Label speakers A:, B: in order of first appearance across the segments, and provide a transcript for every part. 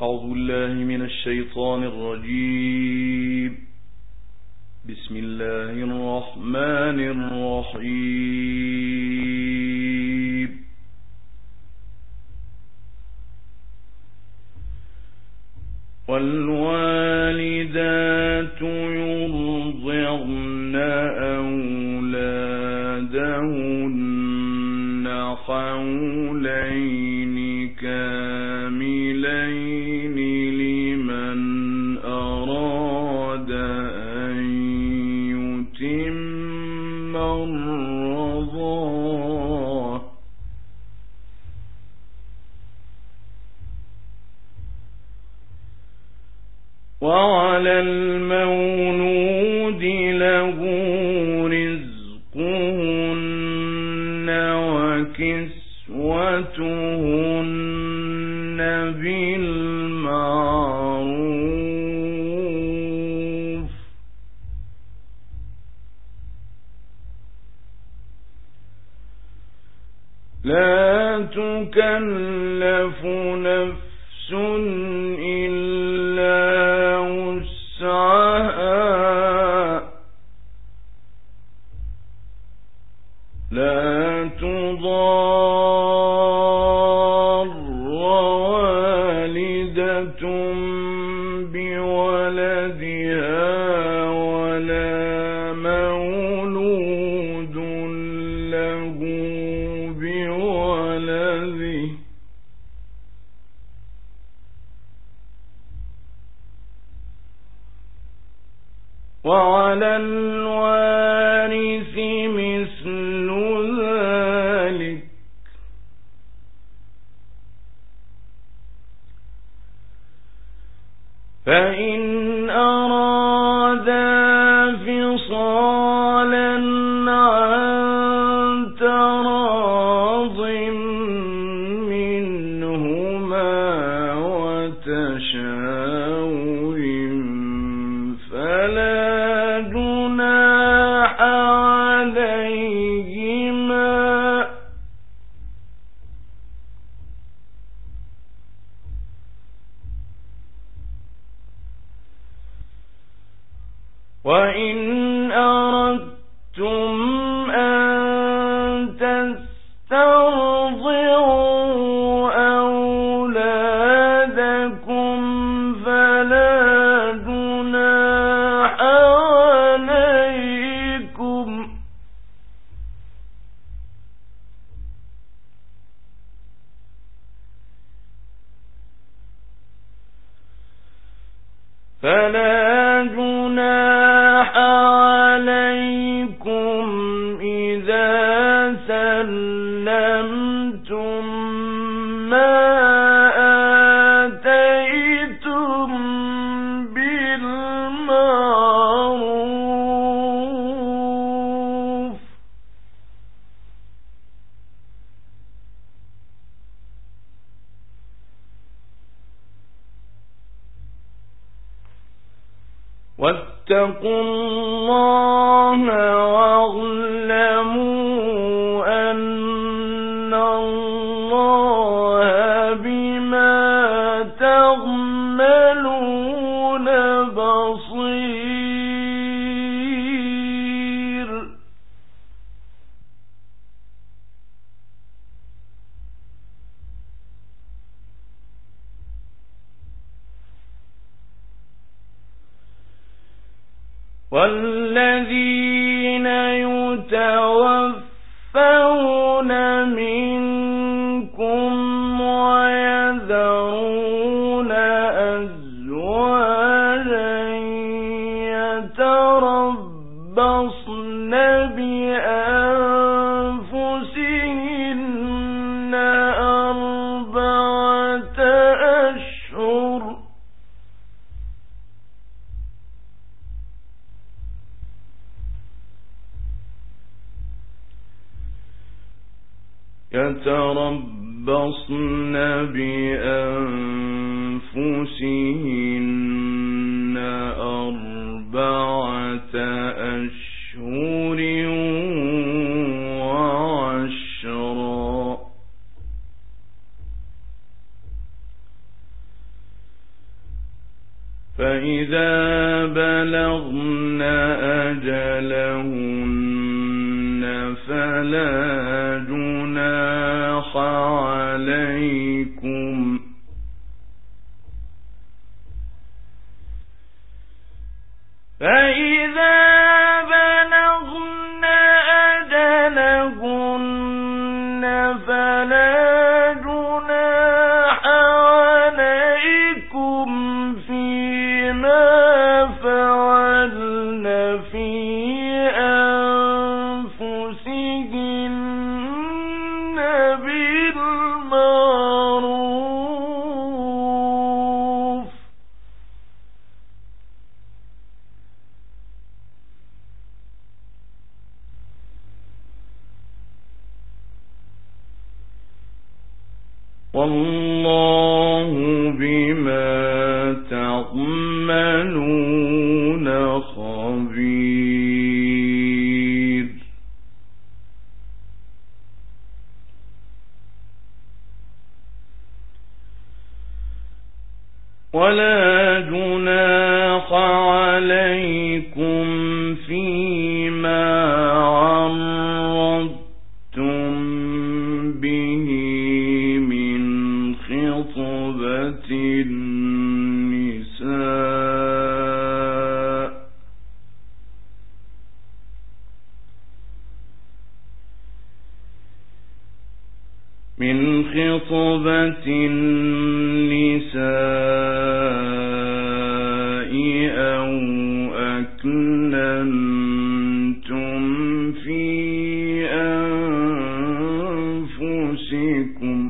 A: أعوذ بالله من الشيطان الرجيم. بسم الله الرحمن الرحيم. والوالدات يرضعن أولادهن حولين كاملين لمن أراد أن يتم الرضاعة. وعلى المولود له رزقهن وكسوتهن بالمعروف. لا تكلف نفس إلا وسعها. لا تضار والدة بولدها ولا مولود له بولده. وعلى الوارث مثل ذلك. فإن أرادا فصالا عن تراض منهما وتشاور فلا جناح عليهما. وإن أردتم أن تسترضعوا أولادكم فلا جناح عليكم. إذا سلمتم ما آتيتم بالمعروف. واتقوا الله واعلموا أن الله بما تعملون بصير. والذين يتوفون منكم ويذرون أزواجا يتربصن بأنفسهن أربعة أشهر. يتربصن بأنفسهن أربعة أشهر وعشرا. فإذا بلغن أجلهن فلا جناح عليكم فيما فعلن في أنفسهن بالمعروف والله بما تعملون خبير. ولا جناح عليكم فيما عرضتم به من خطبة النساء أو أكننتم في أنفسكم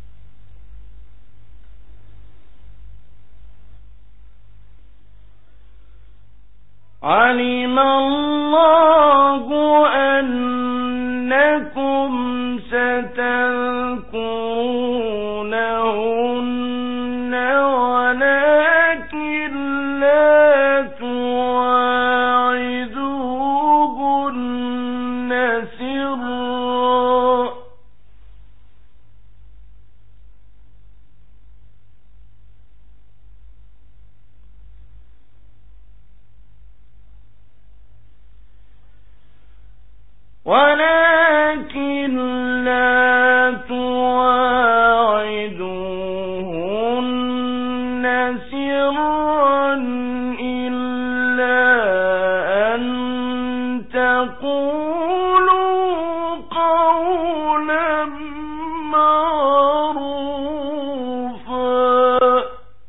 A: علم الله أنكم ستذكرونهن ولكن لا تواعدوهن سرا إلا أن تقولوا قولا معروفا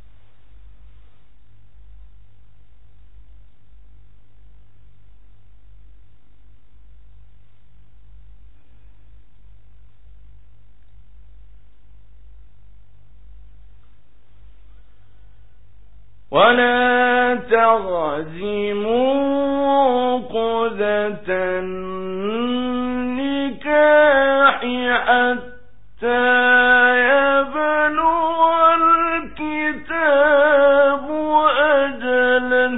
A: ولا تعزموا عقدة النكاح حتى يبلغ الكتاب أجله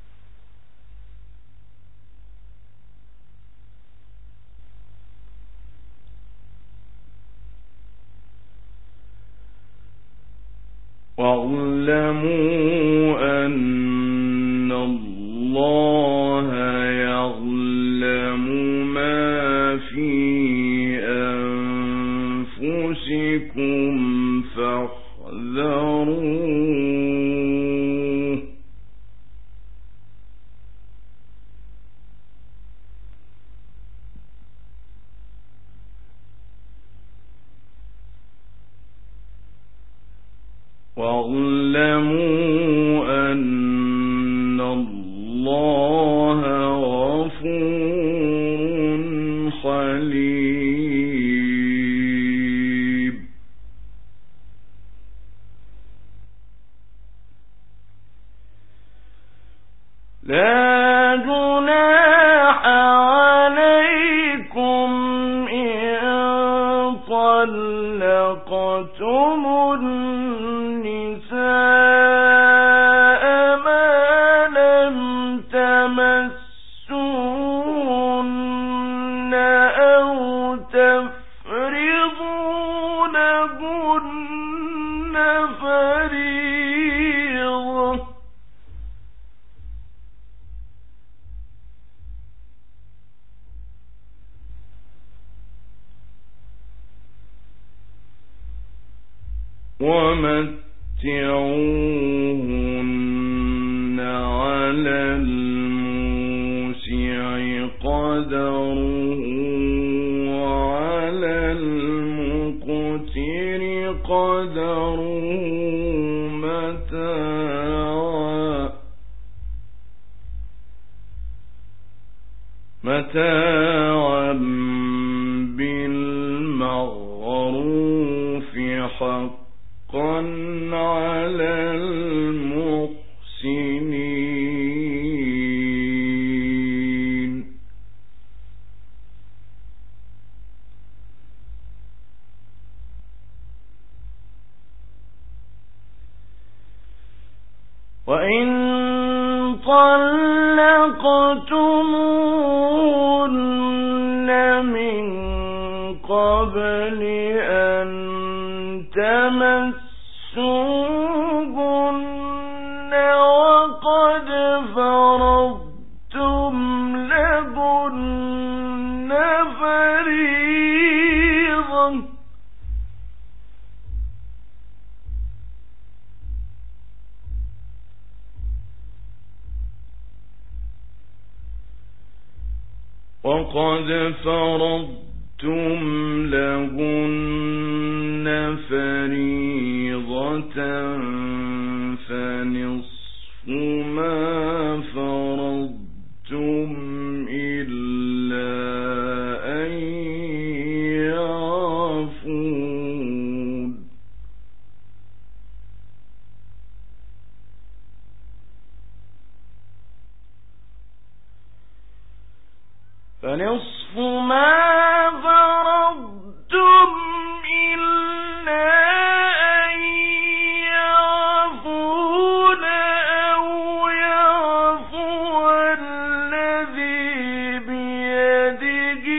A: واعلموا أن الله يعلم ما في أنفسكم فاحذروه واعلموا أن الله غفور حليم. لا جناح عليكم إن طلقتم النساء ما لم تمسوهن أو تفرضوا لهن فريضة ومتعوهن على الموسع قدره وعلى المقتر قدره متاعا بالمعروف حقا على المحسنين. وإن طلقتموهن من قبل أن تمسوهن وقد فرضتم لهن فريضة فنصف ما فرضتم إلا أن يعفون. فنصف ما فرضتم إلا أن يعفون أو يعفو الذي بيده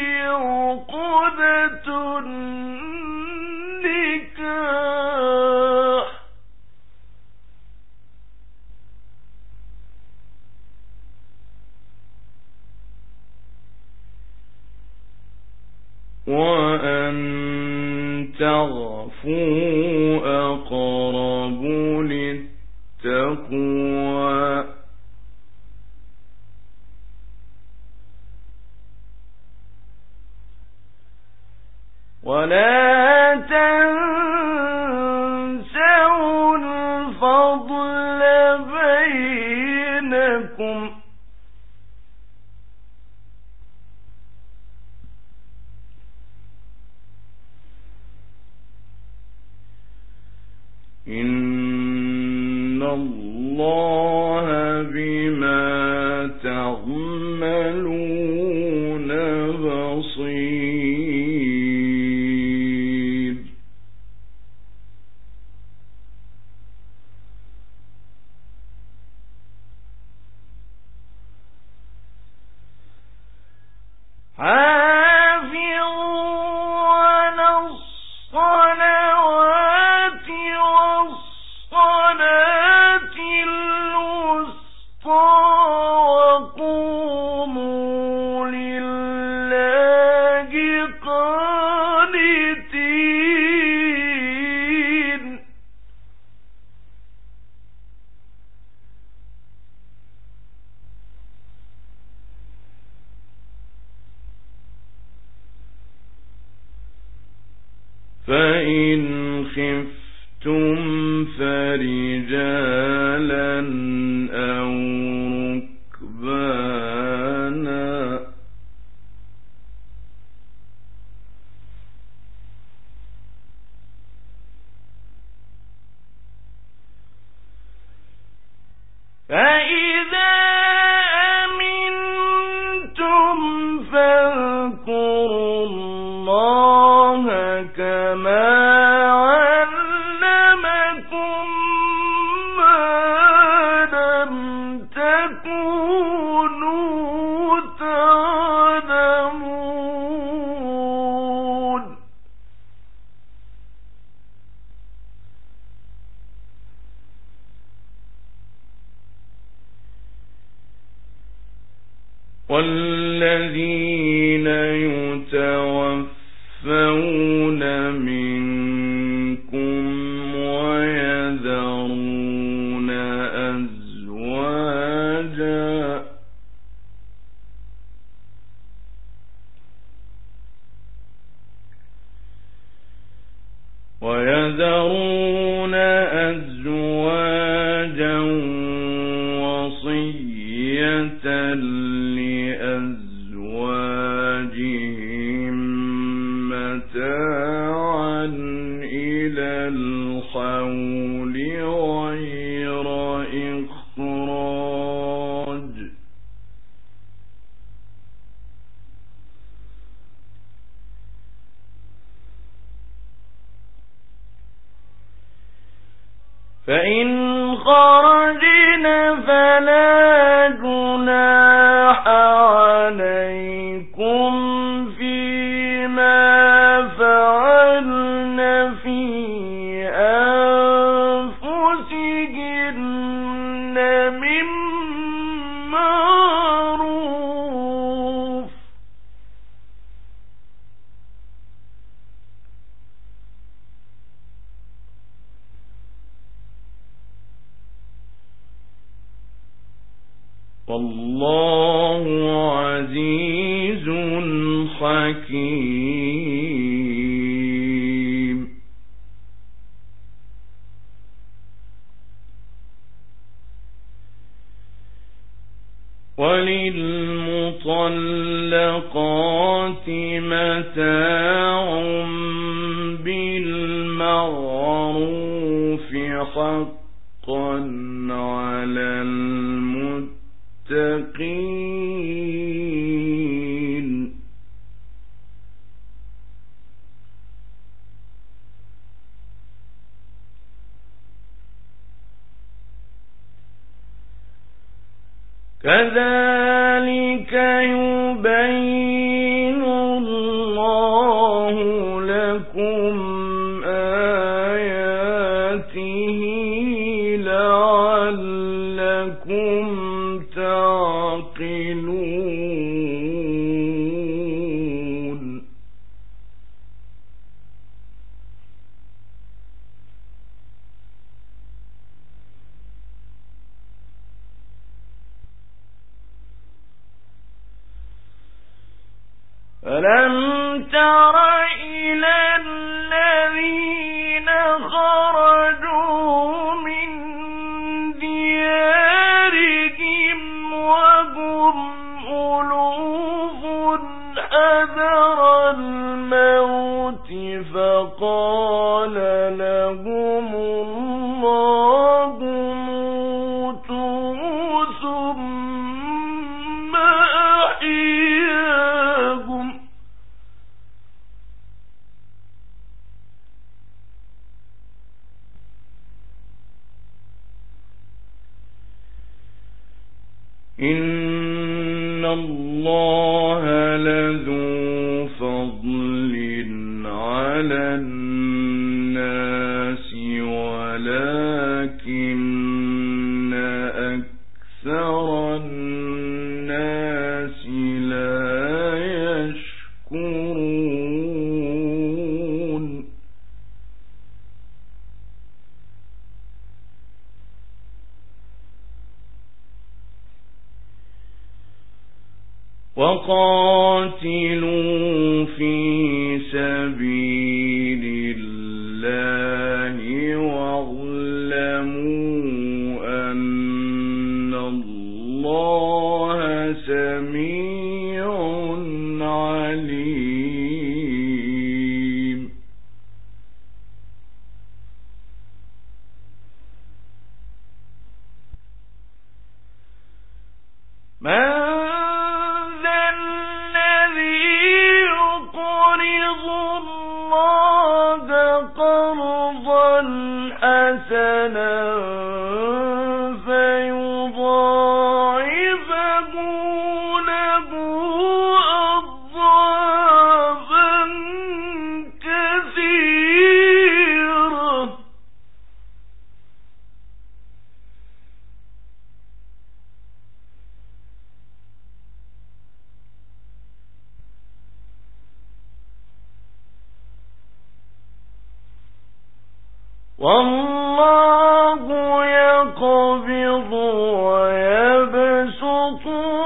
A: عقدة النكاح وأن تعفوا أقرب للتقوى ولا تنسوا الفضل بينكم إن الله بما تعملون بصير. فإن خفتم فرجالا أو ركبانا فإذا أمنتم فاذكروا الله كما علمكم ما لم تكونوا تعلمون. والذين يتوفون منكم ويذرون أزواجا وصية لأزواجهم متاعا إلى الحول غير إخراج. فإن خرجن فلا جناح عليكم فيما فعلن في أنفسهن من معروف. والله عزيز حكيم. وللمطلقات متاع بالمعروف حقا على المتقين. كذلك يبين الله لكم آياته لعلكم تعقلون. ألم تر إلى الذين خرجوا من ديارهم وهم ألوف حذر الموت فقال لهم الله موتوا ثم أحياهم. إن الله لذو فضل على الناس ولكن أكثر الناس لا يشكرون. وقاتلوا في سبيل الله واعلموا أن الله سميع عليم. حسنا فيضاعفه له أضعافا كثيرة. والله يقبض ويبسط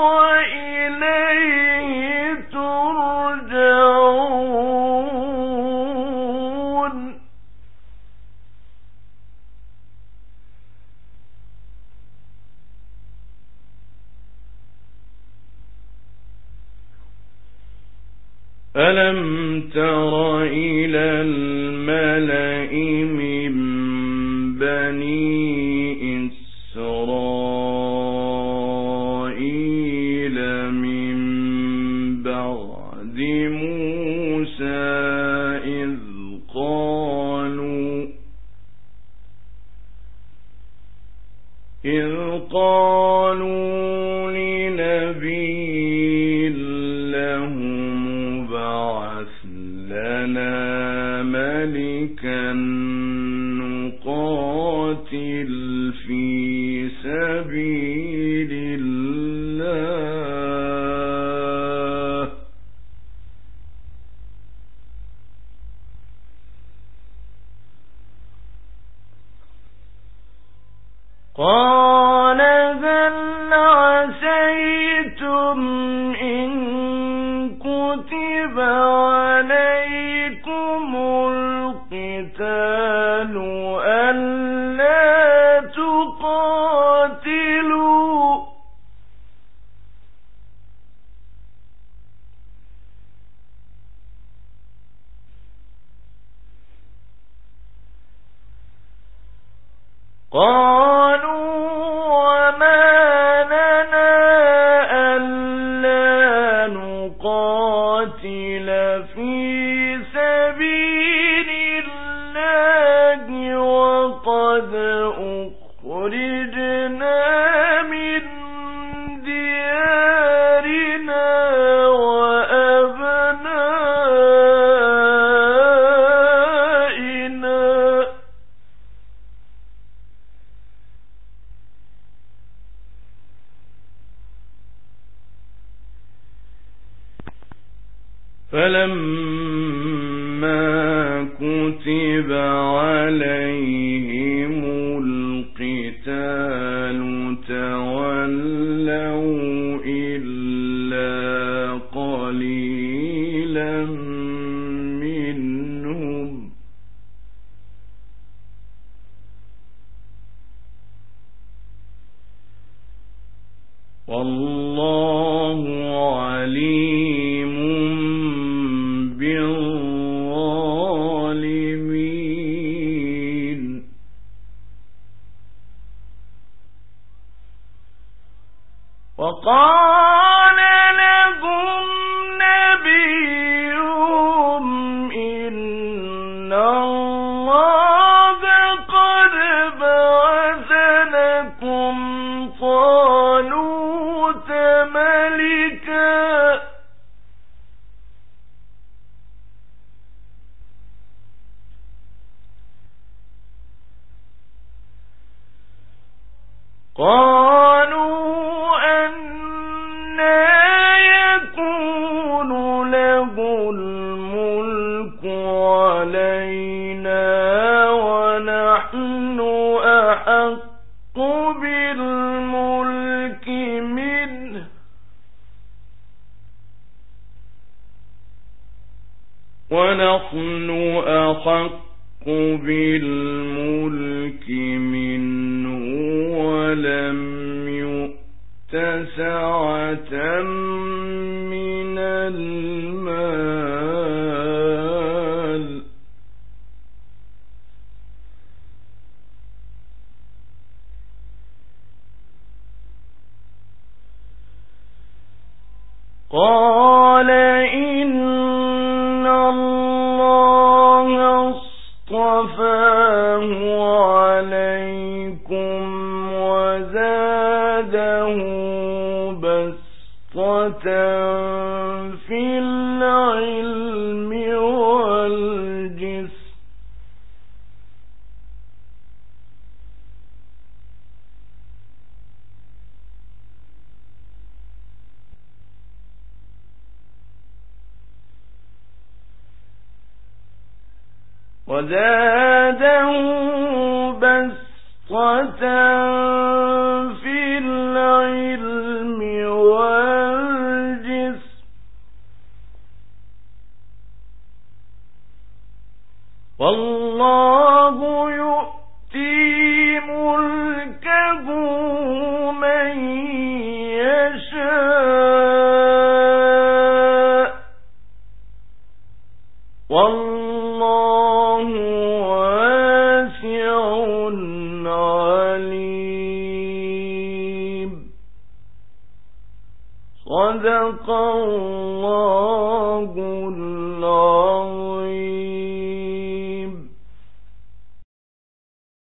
A: وإليه ترجعون. ألم تر إلى الملأ من بني إسرائيل من بعد موسى إذ قالوا لنبي له ابعث لنا ملكا نقاتل في سبيل الله قال هل عسيتم إن كتب عليكم القتال ألا تقاتلوا قالوا وما لنا ألا نقاتل في سبيل الله وقد أخرجنا من ديارنا وأبنائنا فلما كتب عليهم القتال تولوا إلا قليلا منهم والله عليم بالظالمين وقال لهم نبيهم إن الله قد بعث لكم طالوت ملكا قالوا أنى يكون له الملك علينا ونحن أحق بالملك منه ولم يؤت سعة من المال قال إن الله اصطفاه عليكم وزاده بسطة في العلم والجسم والله يؤتي ملكه من يشاء قوم